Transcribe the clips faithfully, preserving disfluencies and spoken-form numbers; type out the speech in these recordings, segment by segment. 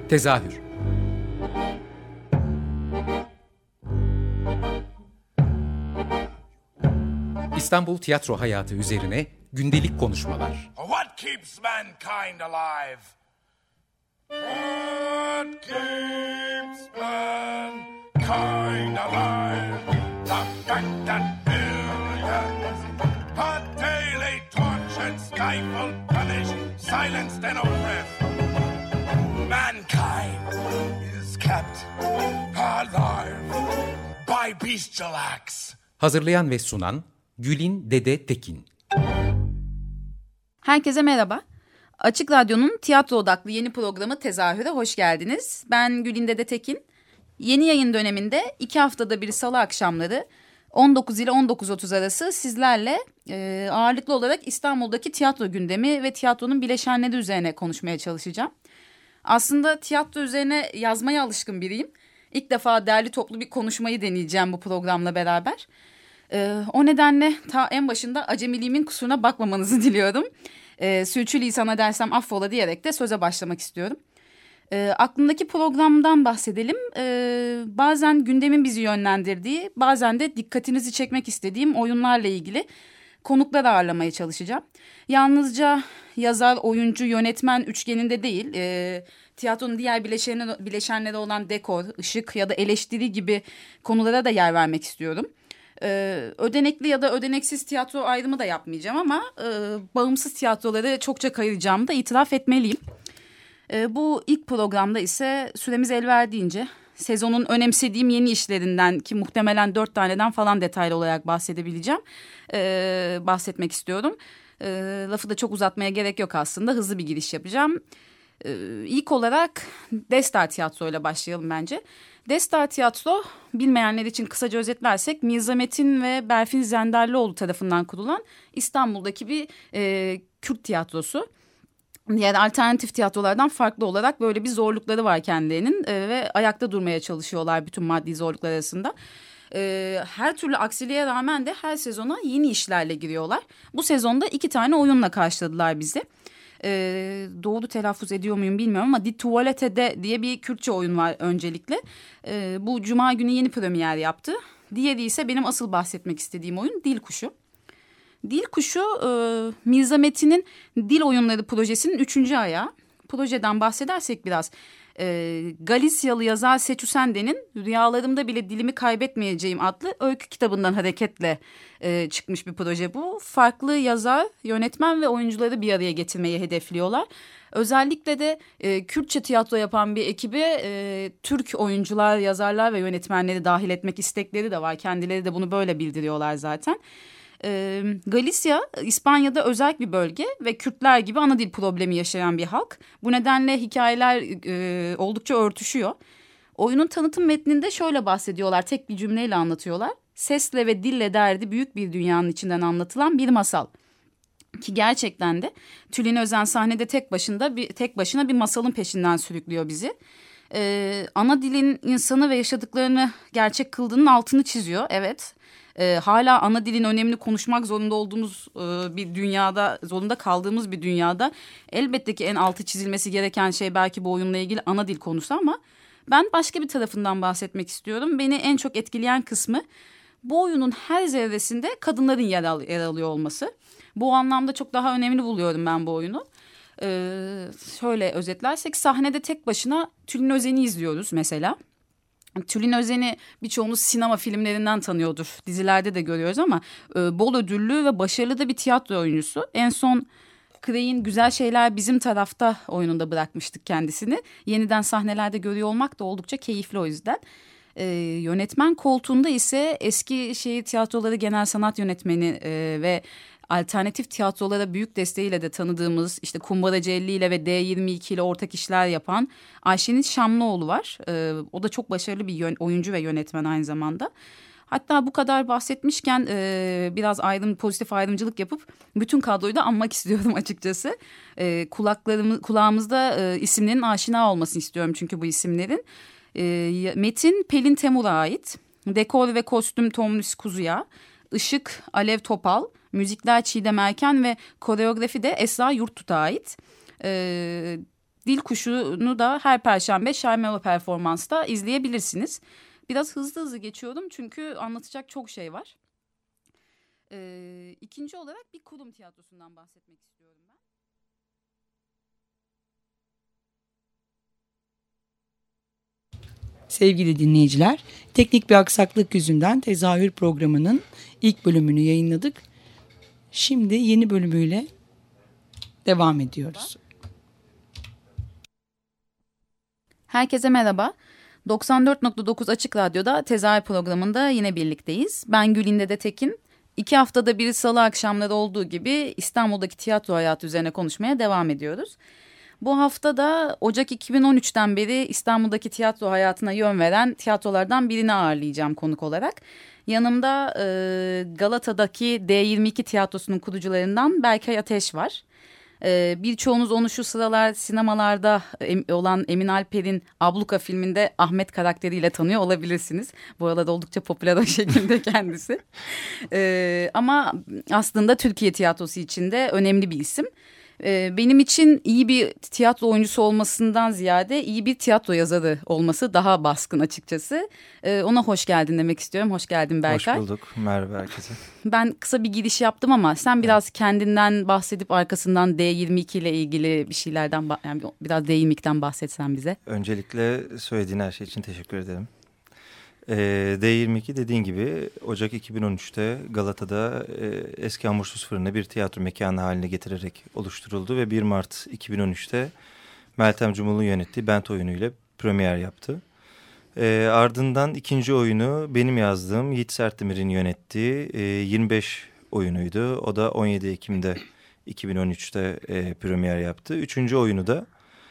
Tezahür. İstanbul tiyatro hayatı üzerine gündelik konuşmalar. What keeps mankind alive? What keeps mankind alive? The fact that billions are daily tortured, stifled, punished, silenced and oppressed. Mankind is kept alive by bestial acts. Hazırlayan ve sunan Gülin Dede Tekin. Herkese merhaba. Açık Radyo'nun tiyatro odaklı yeni programı Tezahür'e hoş geldiniz. Ben Gülin Dede Tekin. Yeni yayın döneminde iki haftada bir salı akşamları on dokuz ile on dokuz otuz arası sizlerle e, ağırlıklı olarak İstanbul'daki tiyatro gündemi ve tiyatronun bileşenleri üzerine konuşmaya çalışacağım. Aslında tiyatro üzerine yazmaya alışkın biriyim. İlk defa derli toplu bir konuşmayı deneyeceğim bu programla beraber. Ee, o nedenle ta en başında acemiliğimin kusuruna bakmamanızı diliyorum. Ee, sürçülisan edersem affola diyerek de söze başlamak istiyorum. Ee, aklımdaki programdan bahsedelim. Ee, bazen gündemin bizi yönlendirdiği, bazen de dikkatinizi çekmek istediğim oyunlarla ilgili konuklar ağırlamaya çalışacağım. Yalnızca yazar, oyuncu, yönetmen üçgeninde değil, e, tiyatronun diğer bileşenleri, bileşenleri olan dekor, ışık ya da eleştiri gibi konulara da yer vermek istiyorum. Ee, ödenekli ya da ödeneksiz tiyatro ayrımı da yapmayacağım ama e, bağımsız tiyatroları çokça kayıracağımı da itiraf etmeliyim. E, bu ilk programda ise süremiz el verdiğince sezonun önemsediğim yeni işlerinden ki muhtemelen dört taneden falan detaylı olarak bahsedebileceğim. E, bahsetmek istiyorum. E, lafı da çok uzatmaya gerek yok aslında, hızlı bir giriş yapacağım. E, ilk olarak Destar Tiyatro ile başlayalım bence. Destar Tiyatro, bilmeyenler için kısaca özetlersek Mirza Metin ve Berfin Zenderlioğlu tarafından kurulan İstanbul'daki bir e, Kürt tiyatrosu. Diğer alternatif tiyatrolardan farklı olarak böyle bir zorlukları var kendilerinin e, ve ayakta durmaya çalışıyorlar bütün maddi zorluklar arasında. E, her türlü aksiliğe rağmen de her sezona yeni işlerle giriyorlar. Bu sezonda iki tane oyunla karşıladılar bizi. Ee, doğru telaffuz ediyor muyum bilmiyorum ama Di Tuvaletede diye bir Kürtçe oyun var öncelikle. Ee, bu Cuma günü yeni premier yaptı. Diğeri ise benim asıl bahsetmek istediğim oyun Dil Kuşu. Dil Kuşu e, Mirza Metin'in Dil Oyunları projesinin üçüncü ayağı. Projeden bahsedersek biraz. E, Galisyalı yazar Seçu Sende'nin Rüyalarımda Bile Dilimi Kaybetmeyeceğim adlı öykü kitabından hareketle e, çıkmış bir proje bu. Farklı yazar, yönetmen ve oyuncuları bir araya getirmeyi hedefliyorlar. Özellikle de e, Kürtçe tiyatro yapan bir ekibe e, Türk oyuncular, yazarlar ve yönetmenleri dahil etmek istekleri de var. Kendileri de bunu böyle bildiriyorlar zaten. E, Galicia, İspanya'da özel bir bölge ve Kürtler gibi ana dil problemi yaşayan bir halk. Bu nedenle hikayeler e, oldukça örtüşüyor. Oyunun tanıtım metninde şöyle bahsediyorlar, tek bir cümleyle anlatıyorlar. Sesle ve dille derdi büyük bir dünyanın içinden anlatılan bir masal. Ki gerçekten de Tülin Özen sahnede tek başına bir tek başına bir masalın peşinden sürüklüyor bizi. Ee, ana dilin insanı ve yaşadıklarını gerçek kıldığının altını çiziyor. Evet. Ee, hala ana dilin önemli konuşmak zorunda olduğumuz e, bir dünyada, zorunda kaldığımız bir dünyada elbette ki en altı çizilmesi gereken şey belki bu oyunla ilgili ana dil konusu ama ben başka bir tarafından bahsetmek istiyorum. Beni en çok etkileyen kısmı bu oyunun her zerresinde kadınların yer, al, yer alıyor olması. Bu anlamda çok daha önemli buluyorum ben bu oyunu. Ee, şöyle özetlersek sahnede tek başına Tülin Özen'i izliyoruz mesela. Tülin Özen'i birçoğumuz sinema filmlerinden tanıyordur. Dizilerde de görüyoruz ama e, bol ödüllü ve başarılı da bir tiyatro oyuncusu. En son Kray'in Güzel Şeyler Bizim Tarafta oyununda bırakmıştık kendisini. Yeniden sahnelerde görüyor olmak da oldukça keyifli o yüzden. E, yönetmen koltuğunda ise eski şehir tiyatroları genel sanat yönetmeni e, ve alternatif tiyatrolara büyük desteğiyle de tanıdığımız işte Kumbaracı elli ile ve D yirmi iki ile ortak işler yapan Ayşenil Şamlıoğlu var. Ee, o da çok başarılı bir yön, oyuncu ve yönetmen aynı zamanda. Hatta bu kadar bahsetmişken e, biraz ayrım, pozitif ayrımcılık yapıp bütün kadroyu da anmak istiyorum açıkçası. E, kulaklarımız, kulağımızda e, isimlerin aşina olmasını istiyorum çünkü bu isimlerin. E, Metin Pelin Temur'a ait. Dekor ve kostüm Tomris Kuzuya. Işık Alev Topal. Müzikler Çiğdem Erken ve koreografi de Esra Yurttut'a ait. Ee, Dil Kuşu'nu da her Perşembe Şarmelo Performans'ta izleyebilirsiniz. Biraz hızlı hızlı geçiyorum çünkü anlatacak çok şey var. Ee, ikinci olarak bir kurum tiyatrosundan bahsetmek istiyorum ben. Sevgili dinleyiciler, teknik bir aksaklık yüzünden Tezahür programının ilk bölümünü yayınladık. Şimdi yeni bölümüyle devam ediyoruz. Herkese merhaba. doksan dört nokta dokuz Açık Radyo'da Tezahür programında yine birlikteyiz. Ben Gülin Dede Tekin. İki haftada bir salı akşamları olduğu gibi İstanbul'daki tiyatro hayatı üzerine konuşmaya devam ediyoruz. Bu hafta da Ocak iki bin on üçten beri İstanbul'daki tiyatro hayatına yön veren tiyatrolardan birini ağırlayacağım konuk olarak. Yanımda e, Galata'daki D yirmi iki tiyatrosunun kurucularından Berkay Ateş var. E, birçoğunuz onu şu sıralar sinemalarda em, olan Emin Alper'in Abluka filminde Ahmet karakteriyle tanıyor olabilirsiniz. Bu arada oldukça popüler o şekilde kendisi. E, ama aslında Türkiye tiyatrosu içinde önemli bir isim. Benim için iyi bir tiyatro oyuncusu olmasından ziyade iyi bir tiyatro yazarı olması daha baskın açıkçası. Ona hoş geldin demek istiyorum. Hoş geldin Berkay. Hoş bulduk. Merhaba herkese. Ben kısa bir giriş yaptım ama sen biraz kendinden bahsedip arkasından D yirmi iki ile ilgili bir şeylerden, yani biraz D yirmi ikiden bahsetsen bize. Öncelikle söylediğin her şey için teşekkür ederim. Ee, D yirmi iki dediğin gibi Ocak iki bin on üçte Galata'da e, eski Hamursuz Fırın'ı bir tiyatro mekanı haline getirerek oluşturuldu ve bir Mart iki bin on üçte Meltem Cumhur'un yönettiği Bent oyunuyla premier yaptı. E, ardından ikinci oyunu benim yazdığım Yiğit Sertdemir'in yönettiği e, yirmi beş oyunuydu. O da on yedi Ekim'de iki bin on üçte e, premier yaptı. Üçüncü oyunu da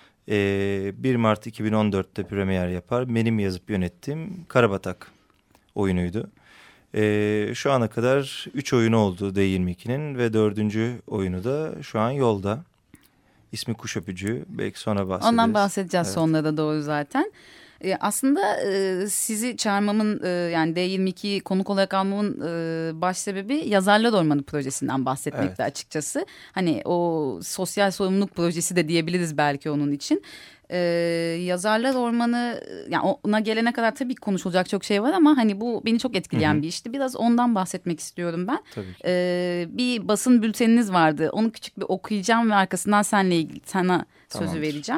bir Mart iki bin on dörtte premier yapar. Benim yazıp yönettiğim Karabatak oyunuydu. Ee, şu ana kadar üç oyunu oldu D yirmi ikinin ve dördüncü oyunu da şu an yolda. İsmi Kuş Öpücüğü. Belki sonra bahsederiz. Ondan bahsedeceğiz evet. Sonlara doğru zaten. E, aslında e, sizi çağırmamın e, yani D yirmi iki konuk olarak almamın e, baş sebebi Yazarlar Ormanı projesinden bahsetmekti evet. açıkçası. Hani o sosyal sorumluluk projesi de diyebiliriz belki onun için. E, Yazarlar Ormanı, yani ona gelene kadar tabii konuşulacak çok şey var ama hani bu beni çok etkileyen Hı-hı. bir işti. Biraz ondan bahsetmek istiyorum ben. Tabii ki. E, bir basın bülteniniz vardı. Onu küçük bir okuyacağım ve arkasından seninle ilgili sana Tamamdır. sözü vereceğim.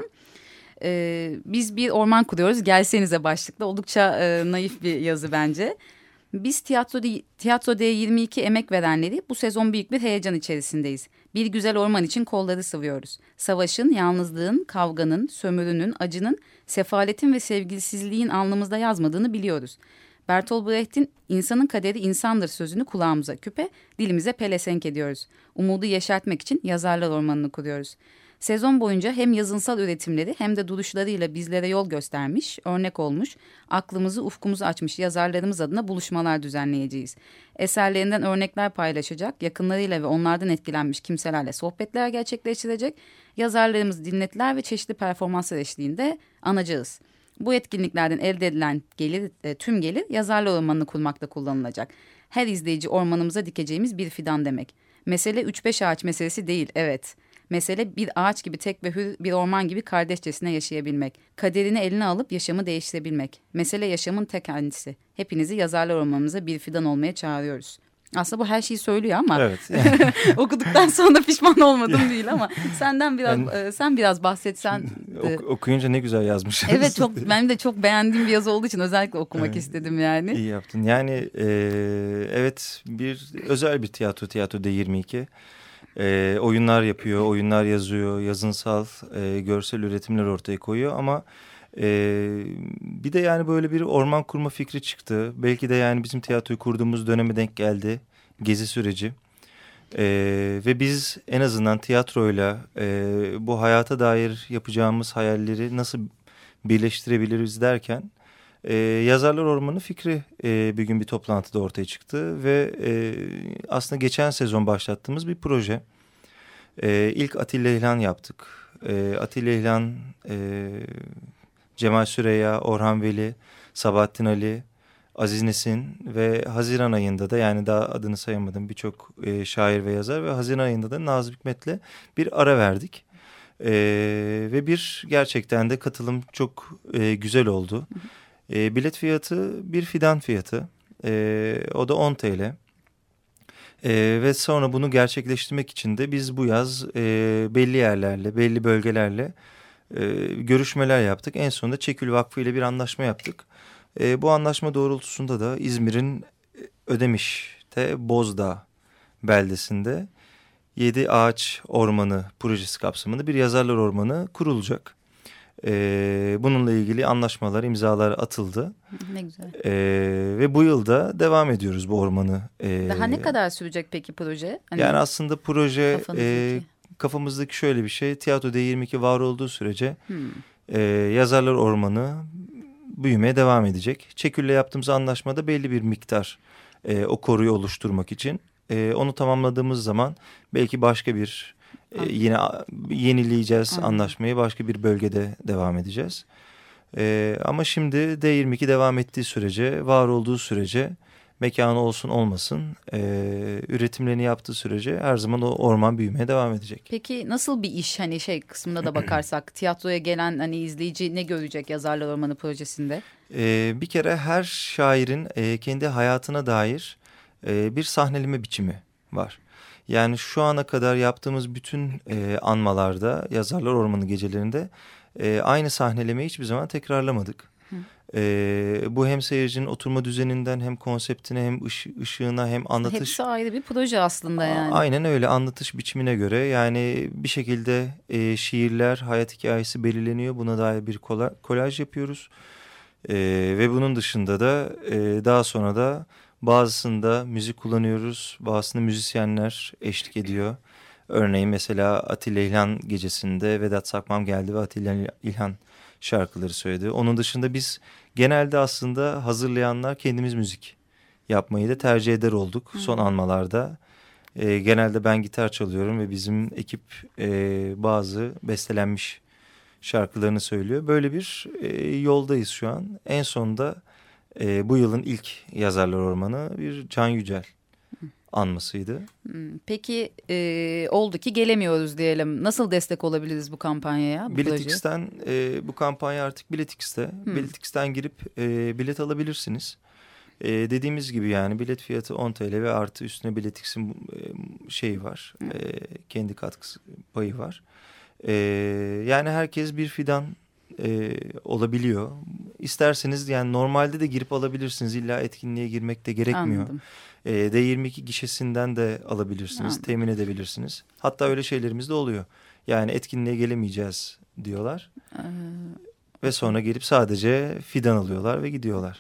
Ee, biz bir orman kuruyoruz, gelsenize başlıklı. Oldukça e, naif bir yazı bence. Biz tiyatro, tiyatro D yirmi iki emek verenleri bu sezon büyük bir heyecan içerisindeyiz. Bir güzel orman için kolları sıvıyoruz. Savaşın, yalnızlığın, kavganın, sömürünün, acının, sefaletin ve sevgisizliğin alnımızda yazmadığını biliyoruz. Bertolt Brecht'in insanın kaderi insandır sözünü kulağımıza küpe, dilimize pelesenk ediyoruz. Umudu yeşertmek için Yazarlar Ormanı'nı kuruyoruz. Sezon boyunca hem yazınsal üretimleri hem de duruşlarıyla bizlere yol göstermiş, örnek olmuş, aklımızı ufkumuzu açmış yazarlarımız adına buluşmalar düzenleyeceğiz. Eserlerinden örnekler paylaşacak, yakınlarıyla ve onlardan etkilenmiş kimselerle sohbetler gerçekleştirecek, yazarlarımız dinletiler ve çeşitli performanslar eşliğinde anacağız. Bu etkinliklerden elde edilen gelir, e, tüm gelir Yazarlar Ormanı'nı kurmakta kullanılacak. Her izleyici ormanımıza dikeceğimiz bir fidan demek. Mesele üç beş ağaç meselesi değil, evet. Mesele bir ağaç gibi tek ve hür, bir orman gibi kardeşçesine yaşayabilmek. Kaderini eline alıp yaşamı değiştirebilmek. Mesele yaşamın tek kendisi. Hepinizi Yazarlar Ormanımıza bir fidan olmaya çağırıyoruz. Aslında bu her şeyi söylüyor ama evet, yani. okuduktan sonra pişman olmadım değil ama senden biraz yani, sen biraz bahsetsen. Ok, okuyunca ne güzel yazmış. Evet, çok benim de çok beğendiğim bir yazı olduğu için özellikle okumak evet, istedim yani. İyi yaptın. Yani e, evet, bir özel bir tiyatro tiyatro D yirmi iki. E, oyunlar yapıyor, oyunlar yazıyor, yazınsal, e, görsel üretimler ortaya koyuyor ama e, bir de yani böyle bir orman kurma fikri çıktı. Belki de yani bizim tiyatroyu kurduğumuz döneme denk geldi, gezi süreci. E, ve biz en azından tiyatroyla e, bu hayata dair yapacağımız hayalleri nasıl birleştirebiliriz derken e, Yazarlar Ormanı fikri e, bir gün bir toplantıda ortaya çıktı ve e, aslında geçen sezon başlattığımız bir proje. E, ilk Atilla İlhan yaptık. E, Atilla İlhan, e, Cemal Süreyya, Orhan Veli, Sabahattin Ali, Aziz Nesin ve Haziran ayında da, yani daha adını sayamadım, birçok e, şair ve yazar ve Haziran ayında da Nazım Hikmet'le bir ara verdik. E, ve bir gerçekten de katılım çok e, güzel oldu. E, bilet fiyatı bir fidan fiyatı. E, o da on T L. E, ve sonra bunu gerçekleştirmek için de biz bu yaz e, belli yerlerle, belli bölgelerle e, görüşmeler yaptık. En sonunda Çekül Vakfı ile bir anlaşma yaptık. E, bu anlaşma doğrultusunda da İzmir'in Ödemiş'te Bozdağ beldesinde Yedi Ağaç Ormanı projesi kapsamında bir yazarlar ormanı kurulacak. Ee, bununla ilgili anlaşmalar, imzalar atıldı. Ne güzel. Ee, ve bu yılda devam ediyoruz bu ormanı. Ee, Daha ne kadar sürecek peki proje? Hani yani aslında proje kafanızdaki. e, kafamızdaki şöyle bir şey. Tiyatro D yirmi iki var olduğu sürece Hmm. e, yazarlar ormanı büyümeye devam edecek. Çekül'le yaptığımız anlaşmada belli bir miktar e, o koruyu oluşturmak için. E, onu tamamladığımız zaman belki başka bir e, yine yenileyeceğiz Anladım. anlaşmayı, başka bir bölgede devam edeceğiz. E, ama şimdi D yirmi iki devam ettiği sürece, var olduğu sürece, mekanı olsun olmasın, e, üretimlerini yaptığı sürece her zaman o orman büyümeye devam edecek. Peki nasıl bir iş, hani şey kısmına da bakarsak tiyatroya gelen hani izleyici ne görecek Yazarlar Ormanı projesinde? E, bir kere her şairin e, kendi hayatına dair e, bir sahneleme biçimi var. Yani şu ana kadar yaptığımız bütün e, anmalarda, Yazarlar Ormanı gecelerinde e, aynı sahnelemeyi hiçbir zaman tekrarlamadık. E, bu hem seyircinin oturma düzeninden, hem konseptine, hem ışı, ışığına, hem anlatış... Hepsi ayrı bir proje aslında yani. Aynen öyle, anlatış biçimine göre. Yani bir şekilde e, şiirler, hayat hikayesi belirleniyor. Buna dair bir kola, kolaj yapıyoruz. E, ve bunun dışında da e, daha sonra da bazısında müzik kullanıyoruz. Bazısında müzisyenler eşlik ediyor. Örneğin mesela Atilla İlhan gecesinde Vedat Sakmam geldi ve Atilla İlhan şarkıları söyledi. Onun dışında biz genelde aslında hazırlayanlar kendimiz müzik yapmayı da tercih eder olduk. Hı. Son anmalarda e, genelde ben gitar çalıyorum ve bizim ekip e, bazı bestelenmiş şarkılarını söylüyor. Böyle bir e, yoldayız şu an. En sonunda e, bu yılın ilk Yazarlar Ormanı bir Can Yücel anmasıydı. Peki e, oldu ki gelemiyoruz diyelim. Nasıl destek olabiliriz bu kampanyaya? Bu Biletix'ten e, bu kampanya artık Biletix'te. Hmm. Biletix'ten girip e, bilet alabilirsiniz. E, dediğimiz gibi yani bilet fiyatı on T L ve artı üstüne Biletix'in e, şeyi var. Hmm. E, kendi katkısı payı var. E, yani herkes bir fidan e, olabiliyor. İsterseniz yani normalde de girip alabilirsiniz. İlla etkinliğe girmek de gerekmiyor. Anladım. E, D yirmi iki gişesinden de alabilirsiniz, Anladım. temin edebilirsiniz. Hatta öyle şeylerimiz de oluyor. Yani etkinliğe gelemeyeceğiz diyorlar. Ee, ve sonra gelip sadece fidan alıyorlar ve gidiyorlar.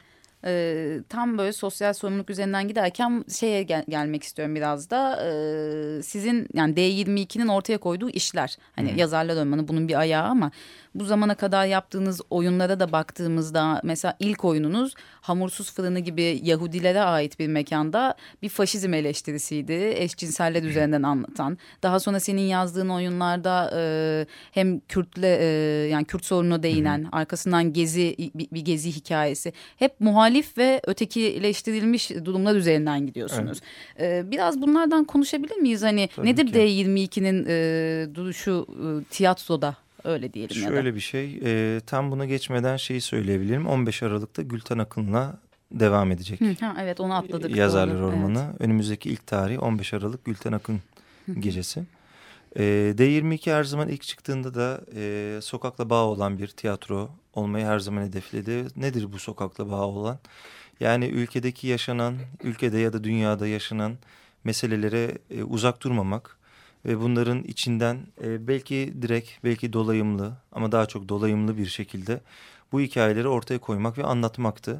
e, tam böyle sosyal sorumluluk üzerinden giderken şeye gel- gelmek istiyorum biraz da. E, sizin yani D yirmi ikinin ortaya koyduğu işler. Hani Hı. Yazarlar Ormanı bunun bir ayağı ama bu zamana kadar yaptığınız oyunlara da baktığımızda mesela ilk oyununuz Hamursuz Fırını gibi Yahudilere ait bir mekanda bir faşizm eleştirisiydi. Eşcinseller üzerinden anlatan. Daha sonra senin yazdığın oyunlarda e, hem Kürtle e, yani Kürt sorununa değinen, hı hı. arkasından gezi bir, bir gezi hikayesi. Hep muhalif ve ötekileştirilmiş durumlar üzerinden gidiyorsunuz. Evet. E, biraz bunlardan konuşabilir miyiz? Hani Tabii nedir ki. D yirmi ikinin e, duruşu e, tiyatroda? Öyle diyelim ya da. Şöyle bir şey, e, tam buna geçmeden şeyi söyleyebilirim. on beş Aralık'ta Gülten Akın'la devam edecek. Hı, ha, evet onu atladık. Yazarlar doğru. Ormanı. Evet. Önümüzdeki ilk tarih on beş Aralık Gülten Akın gecesi. E, D yirmi iki her zaman ilk çıktığında da e, sokakla bağı olan bir tiyatro olmayı her zaman hedefledi. Nedir bu sokakla bağı olan? Yani ülkedeki yaşanan, ülkede ya da dünyada yaşanan meselelere e, uzak durmamak ve bunların içinden e, belki direkt, belki dolayımlı ama daha çok dolayımlı bir şekilde bu hikayeleri ortaya koymak ve anlatmaktı.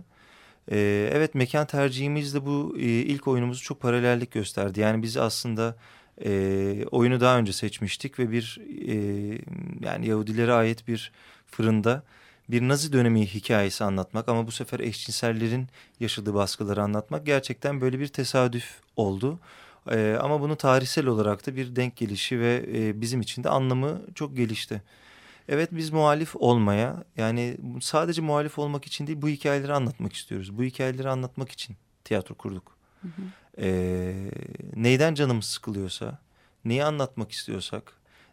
E, evet, mekan tercihimiz de bu e, ilk oyunumuzu çok paralellik gösterdi. Yani biz aslında e, oyunu daha önce seçmiştik ve bir e, yani Yahudilere ait bir fırında bir Nazi dönemi hikayesi anlatmak ama bu sefer eşcinsellerin yaşadığı baskıları anlatmak gerçekten böyle bir tesadüf oldu. Ee, ama bunu tarihsel olarak da bir denk gelişi ve e, bizim için de anlamı çok gelişti. Evet, biz muhalif olmaya, yani sadece muhalif olmak için değil, bu hikayeleri anlatmak istiyoruz. Bu hikayeleri anlatmak için tiyatro kurduk. Hı hı. Ee, neyden canımız sıkılıyorsa, neyi anlatmak istiyorsak,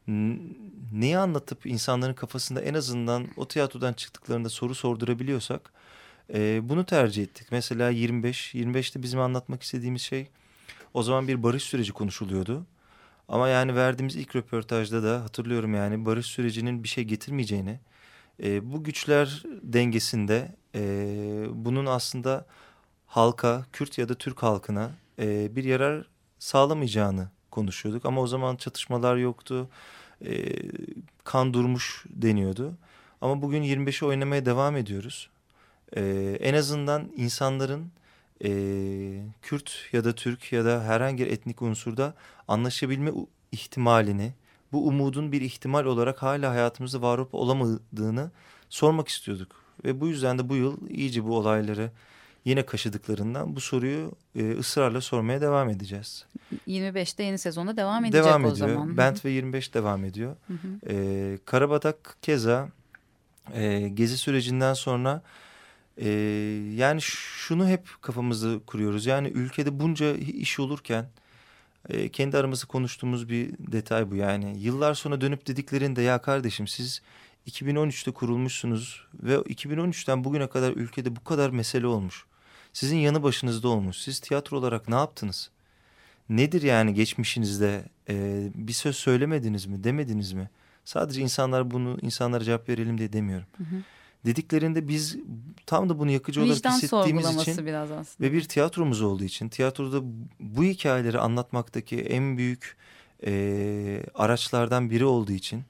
neyi anlatıp insanların kafasında en azından o tiyatrodan çıktıklarında soru sordurabiliyorsak e, bunu tercih ettik. Mesela yirmi beş, yirmi beşte bizim anlatmak istediğimiz şey o zaman bir barış süreci konuşuluyordu. Ama yani verdiğimiz ilk röportajda da hatırlıyorum yani barış sürecinin bir şey getirmeyeceğini, e, bu güçler dengesinde e, bunun aslında halka, Kürt ya da Türk halkına e, bir yarar sağlamayacağını konuşuyorduk. Ama o zaman çatışmalar yoktu, e, kan durmuş deniyordu. Ama bugün yirmi beşi oynamaya devam ediyoruz. E, en azından insanların e, Kürt ya da Türk ya da herhangi bir etnik unsurda anlaşabilme ihtimalini, bu umudun bir ihtimal olarak hala hayatımızda var olup olamadığını sormak istiyorduk. Ve bu yüzden de bu yıl iyice bu olayları yine kaşıdıklarından bu soruyu e, ısrarla sormaya devam edeceğiz. yirmi beşte yeni sezonda devam edecek devam o ediyor. zaman. Bent ve yirmi beş devam ediyor. Hı hı. E, Karabatak keza e, gezi sürecinden sonra e, yani şunu hep kafamızda kuruyoruz. Yani ülkede bunca iş olurken e, kendi aramızda konuştuğumuz bir detay bu. Yani yıllar sonra dönüp dediklerinde ya kardeşim siz iki bin on üçte kurulmuşsunuz ve iki bin on üçten bugüne kadar ülkede bu kadar mesele olmuş. Sizin yanı başınızda olmuş. Siz tiyatro olarak ne yaptınız? Nedir yani geçmişinizde e, bir söz söylemediniz mi, demediniz mi? Sadece insanlar bunu insanlara cevap verelim diye demiyorum. Hı hı. Dediklerinde biz tam da bunu yakıcı olarak vicdan hissettiğimiz için biraz aslında. ve bir tiyatromuz olduğu için tiyatroda bu hikayeleri anlatmaktaki en büyük e, araçlardan biri olduğu için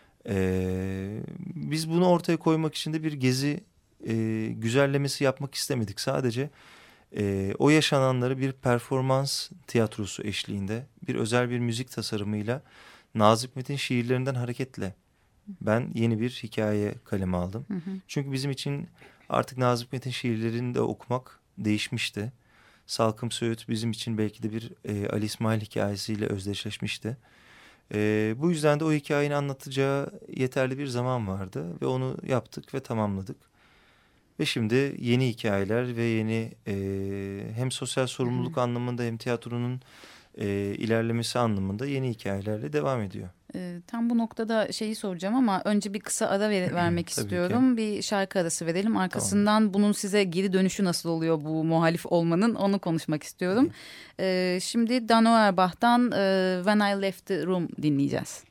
e, biz bunu ortaya koymak için de bir gezi e, güzellemesi yapmak istemedik. Sadece e, o yaşananları bir performans tiyatrosu eşliğinde bir özel bir müzik tasarımıyla Nazım Hikmet'in şiirlerinden hareketle ben yeni bir hikaye kaleme aldım. Hı hı. Çünkü bizim için artık Nazım Hikmet'in şiirlerini de okumak değişmişti. Salkım Söğüt bizim için belki de bir e, Ali İsmail hikayesiyle özdeşleşmişti. E, bu yüzden de o hikayeyi anlatacağı yeterli bir zaman vardı ve onu yaptık ve tamamladık. Ve şimdi yeni hikayeler ve yeni e, hem sosyal sorumluluk hı hı. anlamında hem tiyatronun e, ilerlemesi anlamında yeni hikayelerle devam ediyor. E, tam bu noktada şeyi soracağım ama önce bir kısa ara ver, vermek istiyorum. Ki. Bir şarkı arası verelim. Arkasından tamam. bunun size geri dönüşü nasıl oluyor bu muhalif olmanın onu konuşmak istiyorum. E, şimdi Dan Auerbach'tan e, When I Left the Room dinleyeceğiz.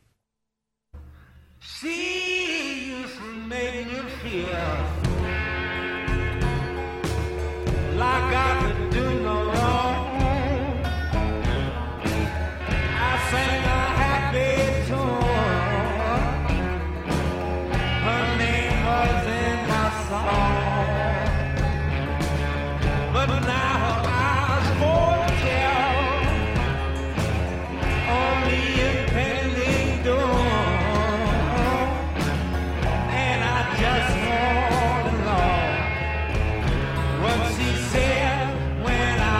She used to make me feel like I could do no wrong. I sang a happy tune. Her name was in my song. But now her eyes foretell only impending doom. And I just hold along what she said when I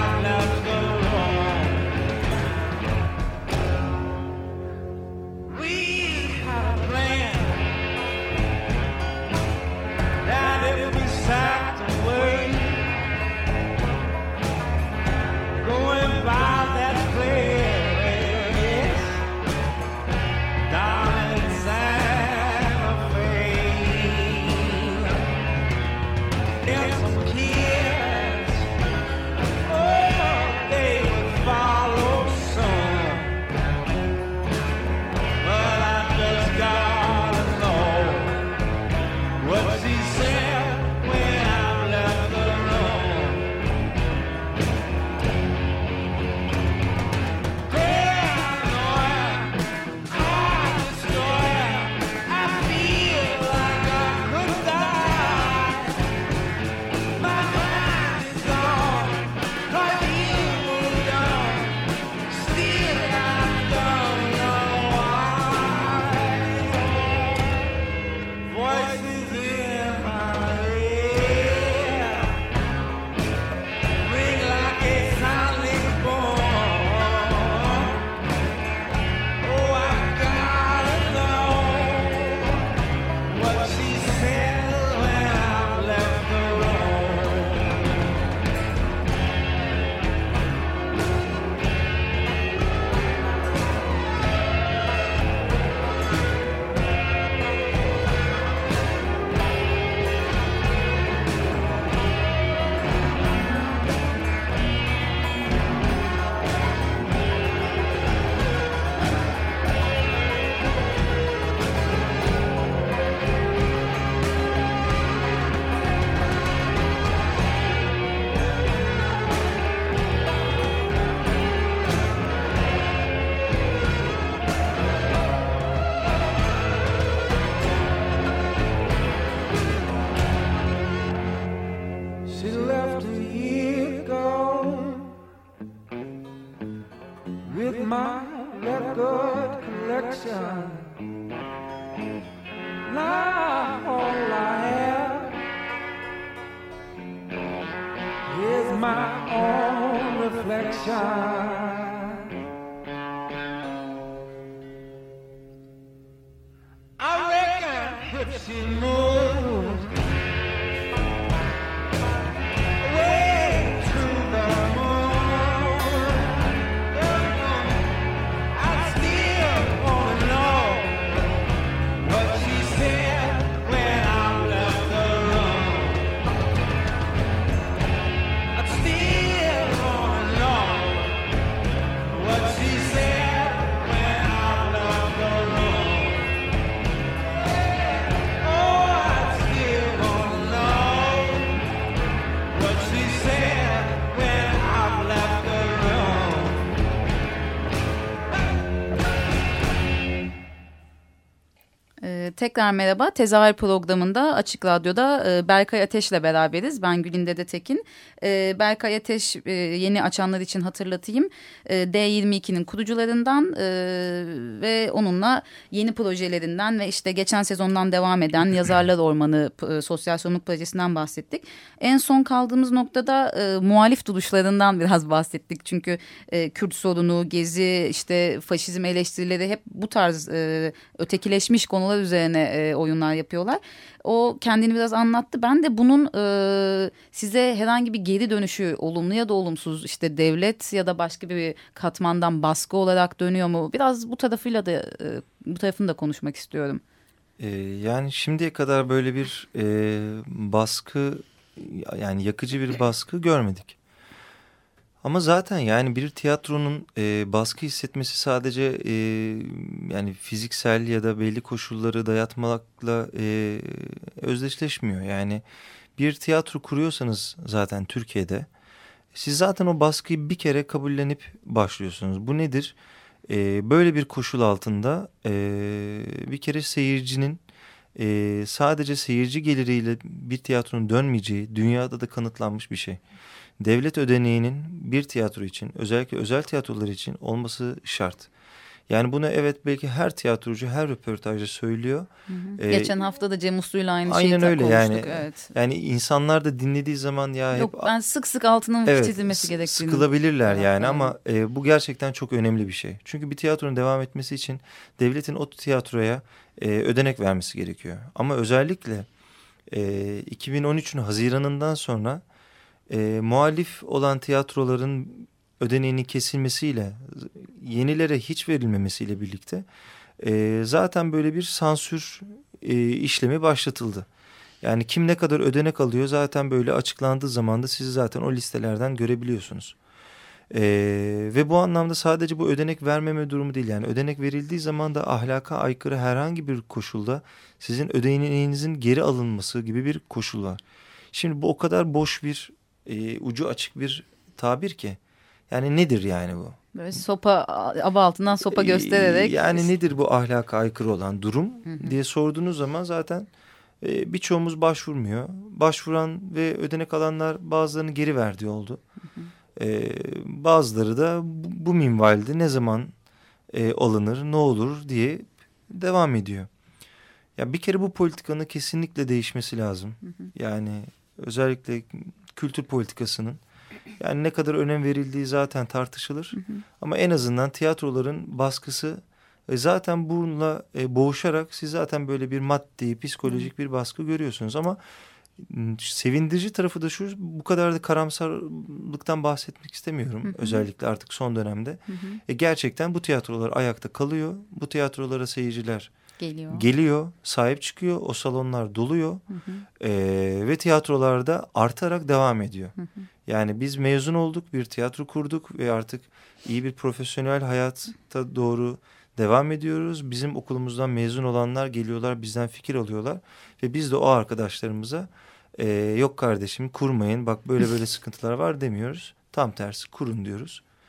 reflection. Now all I have is my own reflection. I reckon if she moves away to the moon, I still wanna know what she said when I left the room. I still wanna know what she said when I left the room. Oh, I still wanna know what she said when I left the room. Ee, tekrar merhaba. Tezahür programında Açık Radyo'da e, Berkay Ateş'le beraberiz. Ben Gülin Dede Tekin. E, Berkay Ateş e, yeni açanlar için hatırlatayım. E, D yirmi ikinin kurucularından e, ve onunla yeni projelerinden ve işte geçen sezondan devam eden Yazarlar Ormanı e, Sosyal Sorumluluk Projesi'nden bahsettik. En son kaldığımız noktada e, muhalif duruşlarından biraz bahsettik. Çünkü e, Kürt sorunu, Gezi, işte faşizm eleştirileri hep bu tarz e, ötekileşmiş konular üzerine e, oyunlar yapıyorlar. O kendini biraz anlattı. Ben de bunun e, size herhangi bir geri dönüşü, olumlu ya da olumsuz, işte devlet ya da başka bir katmandan baskı olarak dönüyor mu? Biraz bu tarafıyla da e, bu tarafını da konuşmak istiyorum. Ee, yani şimdiye kadar böyle bir e, baskı, yani yakıcı bir baskı görmedik. Ama zaten yani bir tiyatronun e, baskı hissetmesi sadece e, yani fiziksel ya da belli koşulları dayatmakla e, özdeşleşmiyor. Yani bir tiyatro kuruyorsanız zaten Türkiye'de siz zaten o baskıyı bir kere kabullenip başlıyorsunuz. Bu nedir? E, böyle bir koşul altında e, bir kere seyircinin e, sadece seyirci geliriyle bir tiyatronun dönmeyeceği dünyada da kanıtlanmış bir şey. Devlet ödeneğinin bir tiyatro için, özellikle özel tiyatrolar için olması şart. Yani bunu evet belki her tiyatrocu her röportajda söylüyor. Hı hı. Ee, Geçen hafta da Cem Uslu'yla aynı şeyi aynen öyle konuştuk. yani. Evet. Yani insanlar da dinlediği zaman ya Yok, hep ben sık sık altının evet, çizilmesi gerektiğini. Sıkılabilirler yani Evet. ama e, bu gerçekten çok önemli bir şey. Çünkü bir tiyatronun devam etmesi için devletin o tiyatroya e, ödenek vermesi gerekiyor. Ama özellikle e, iki bin on üçün Haziran'ından sonra E, muhalif olan tiyatroların ödeneğinin kesilmesiyle, yenilere hiç verilmemesiyle birlikte e, zaten böyle bir sansür e, işlemi başlatıldı. Yani kim ne kadar ödenek alıyor zaten böyle açıklandığı zaman da sizi zaten o listelerden görebiliyorsunuz. E, ve bu anlamda sadece bu ödenek vermeme durumu değil. Yani ödenek verildiği zaman da ahlaka aykırı herhangi bir koşulda sizin ödeneğinizin geri alınması gibi bir koşul var. Şimdi bu o kadar boş bir E, ucu açık bir tabir ki. Yani nedir yani bu? Böyle sopa, aba altından sopa göstererek. E, yani nedir bu ahlaka aykırı olan durum hı hı. diye sorduğunuz zaman zaten e, birçoğumuz başvurmuyor. Başvuran ve ödenek alanlar bazılarını geri verdiği oldu. Hı hı. E, bazıları da bu, bu minvalde ne zaman e, alınır, ne olur diye devam ediyor. Ya bir kere bu politikanın kesinlikle değişmesi lazım. Hı hı. Yani özellikle kültür politikasının yani ne kadar önem verildiği zaten tartışılır. Hı hı. Ama en azından tiyatroların baskısı e, zaten bununla e, boğuşarak siz zaten böyle bir maddi, psikolojik hı. bir baskı görüyorsunuz. Ama sevindirici tarafı da şu, bu kadar da karamsarlıktan bahsetmek istemiyorum. Hı hı. Özellikle artık son dönemde. Hı hı. E, gerçekten bu tiyatrolar ayakta kalıyor. Bu tiyatrolara seyirciler Geliyor. Geliyor, sahip çıkıyor, o salonlar doluyor hı hı. E, ve tiyatrolarda artarak devam ediyor. Hı hı. Yani biz mezun olduk, bir tiyatro kurduk ve artık iyi bir profesyonel hayata doğru devam ediyoruz. Bizim okulumuzdan mezun olanlar geliyorlar, bizden fikir alıyorlar ve biz de o arkadaşlarımıza e, yok kardeşim kurmayın, bak böyle böyle sıkıntılar var demiyoruz. Tam tersi kurun diyoruz.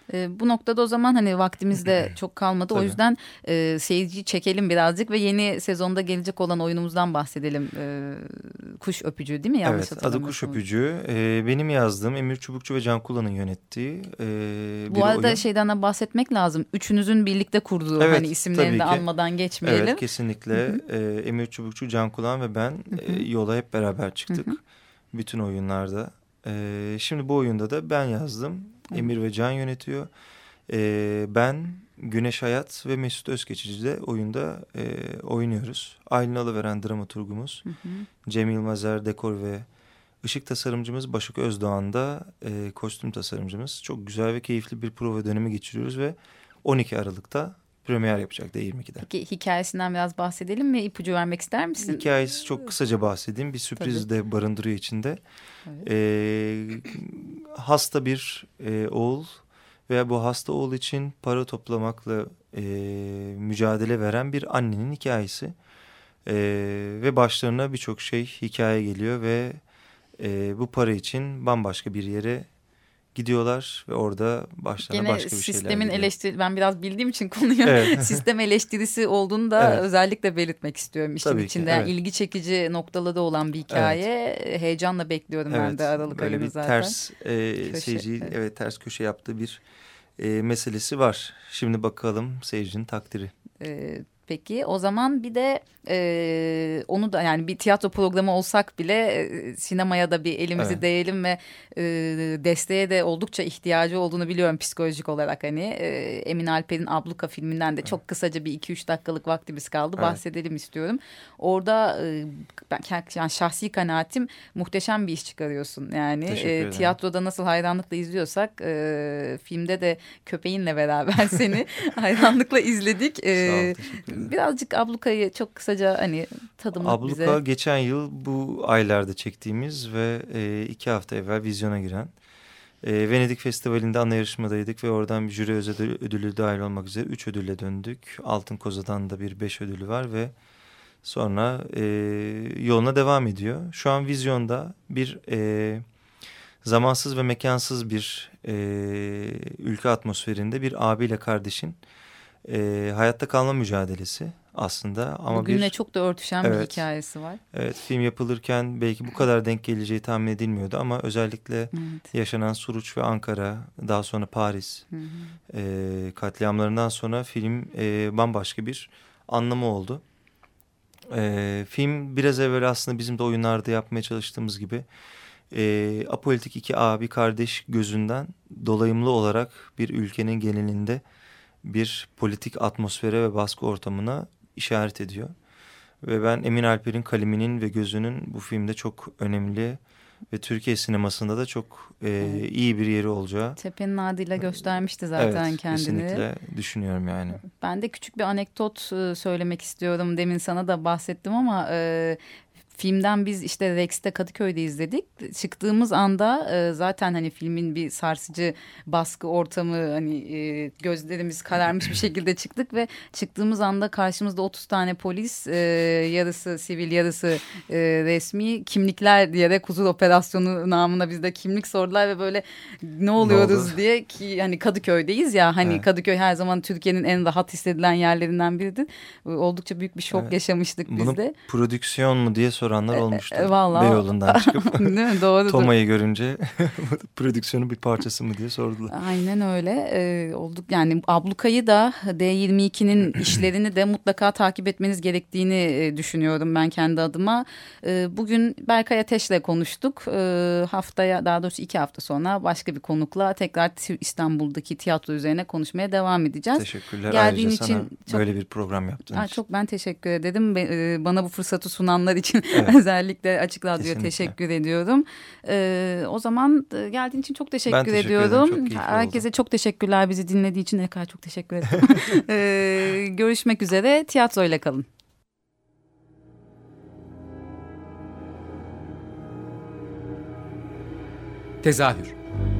E, bu noktada o zaman hani vaktimiz de çok kalmadı. O Tabii. yüzden e, seyirciyi çekelim birazcık ve yeni sezonda gelecek olan oyunumuzdan bahsedelim. E, Kuş Öpücüğü değil mi? Yanlış Evet, adı Kuş hatırlamıyorsam. Öpücüğü. Ee, benim yazdığım, Emir Çubukçu ve Can Kullan'ın yönettiği e, bir Bu arada oyun. şeyden de bahsetmek lazım. Üçünüzün birlikte kurduğu, Evet, hani isimlerini de tabii ki. anmadan geçmeyelim. Evet, kesinlikle. Ee, Emir Çubukçu, Can Kulağan ve ben e, yola hep beraber çıktık. Bütün oyunlarda. Ee, şimdi bu oyunda da ben yazdım. Emir ve Can yönetiyor. Ee, ben, Güneş Hayat ve Mesut Özkeçici de oyunda e, oynuyoruz. Aylin Alıveren dramaturgumuz. Cem Yılmazer dekor ve ışık tasarımcımız. Başak Özdoğan da e, kostüm tasarımcımız. Çok güzel ve keyifli bir prova dönemi geçiriyoruz ve on iki Aralık'ta premier yapacak D yirmi ikide. Peki hikayesinden biraz bahsedelim mi? İpucu vermek ister misin? Hikayesi çok kısaca bahsedeyim. Bir sürpriz Tabii. de barındırıyor içinde. Evet. Ee, hasta bir e, oğul veya bu hasta oğul için para toplamakla e, mücadele veren bir annenin hikayesi. E, ve başlarına birçok şey hikaye geliyor ve e, bu para için bambaşka bir yere gidiyorlar ve orada başlarına Gene başka bir şeyler sistemin geliyor. eleştiri, ben biraz bildiğim için konuyu Evet. sistem eleştirisi olduğunu da Evet. özellikle belirtmek istiyorum işin Tabii ki, içinde. evet. İlgi çekici noktaları da olan bir hikaye. Heyecanla bekliyorum ben de Aralık böyle ayını bir zaten. ters e, Köşe, seyirciyi evet. evet. ters köşe yaptığı bir e, meselesi var. Şimdi bakalım seyircinin takdiri. Ee, peki o zaman bir de e, onu da, yani bir tiyatro programı olsak bile e, sinemaya da bir elimizi Evet. değelim ve e, desteğe de oldukça ihtiyacı olduğunu biliyorum psikolojik olarak. Hani e, Emin Alper'in Abluka filminden de çok kısaca bir iki üç dakikalık vaktimiz kaldı, Evet. bahsedelim istiyorum. Orada e, ben yani şahsi kanaatim muhteşem bir iş çıkarıyorsun. Yani Teşekkür e, ederim. tiyatroda nasıl hayranlıkla izliyorsak e, filmde de köpeğinle beraber seni hayranlıkla izledik. Sağ ol, E, teşekkür ederim. birazcık Abluka'yı çok kısaca hani tadımlık Abluka bize. geçen yıl bu aylarda çektiğimiz ve e, iki hafta evvel vizyona giren. E, Venedik Festivali'nde ana yarışmadaydık ve oradan bir jüri ödülü, ödülü dahil olmak üzere üç ödülle döndük. Altın Koza'dan da bir beş ödülü var ve sonra e, yoluna devam ediyor. Şu an vizyonda bir e, zamansız ve mekansız bir e, ülke atmosferinde bir abiyle kardeşin e, hayatta kalma mücadelesi aslında. Ama Bugünle bir, çok da örtüşen bir Evet. hikayesi var. evet, film yapılırken belki bu kadar denk geleceği tahmin edilmiyordu ama özellikle Evet. yaşanan Suruç ve Ankara, daha sonra Paris Hı hı. e, katliamlarından sonra film e, bambaşka bir anlamı oldu. E, film biraz evvel aslında bizim de oyunlarda yapmaya çalıştığımız gibi e, apolitik iki abi kardeş gözünden dolayımlı olarak bir ülkenin genelinde bir politik atmosfere ve baskı ortamına işaret ediyor. Ve ben Emin Alper'in kaleminin ve gözünün bu filmde çok önemli ve Türkiye sinemasında da çok e, Evet. iyi bir yeri olacağı. Tepe'nin adıyla göstermişti zaten evet, kendini. kesinlikle düşünüyorum yani. Ben de küçük bir anekdot e, söylemek istiyorum. Demin sana da bahsettim ama e, filmden biz işte Rex'te Kadıköy'de izledik. Çıktığımız anda e, zaten hani filmin bir sarsıcı baskı ortamı, hani e, gözlerimiz kararmış bir şekilde çıktık ve çıktığımız anda karşımızda otuz tane polis, e, yarısı sivil yarısı e, resmi kimlikler diyerek huzur operasyonu namına bizde kimlik sordular ve böyle ne oluyoruz oldu? diye, ki hani Kadıköy'deyiz ya, hani Evet. Kadıköy her zaman Türkiye'nin en rahat hissedilen yerlerinden biridir. Oldukça büyük bir şok Evet. yaşamıştık biz Bunu de. prodüksiyon mu diye soranlar olmuştu. e, vallahi. Beyoğlu'ndan çıkıp Değil mi? Doğrudur. Toma'yı görünce prodüksiyonun bir parçası mı diye sordular. Aynen öyle. Ee, olduk yani Abluka'yı da D yirmi ikinin işlerini de mutlaka takip etmeniz gerektiğini e, düşünüyorum ben kendi adıma. E, bugün Berkay Ateş'le konuştuk. E, haftaya, daha doğrusu iki hafta sonra başka bir konukla tekrar İstanbul'daki tiyatro üzerine konuşmaya devam edeceğiz. Teşekkürler. Geldiğin Ayrıca için sana çok- böyle bir program yaptığın Aa, için. çok ben teşekkür ederim. Be- e, Bana bu fırsatı sunanlar için Evet. özellikle Açık Radyo'ya Kesinlikle. teşekkür ediyorum. Ee, o zaman e, geldiğin için çok teşekkür, Ben teşekkür ediyorum. ederim, çok keyifli Herkese oldu. çok teşekkürler bizi dinlediği için. Ne kadar çok teşekkür ederim. Ee, görüşmek üzere. Tiyatroyla kalın. Tezahür.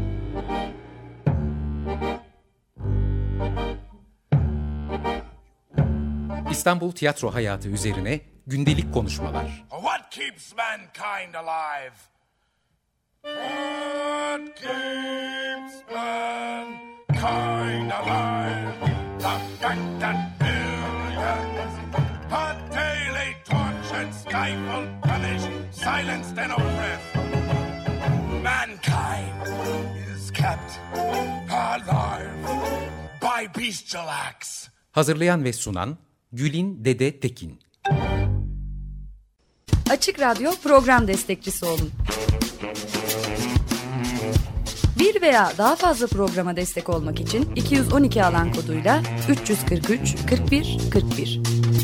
İstanbul tiyatro hayatı üzerine gündelik konuşmalar. What keeps mankind alive? What keeps mankind mankind alive. The fact that millions are daily tortured, stifled, punished, silenced, and oppressed. Mankind is kept alive by bestial acts. Hazırlayan ve sunan Gülin Dede Tekin. Açık Radyo program destekçisi olun. Bir veya daha fazla programa destek olmak için iki yüz on iki alan koduyla üç yüz kırk üç kırk bir kırk bir.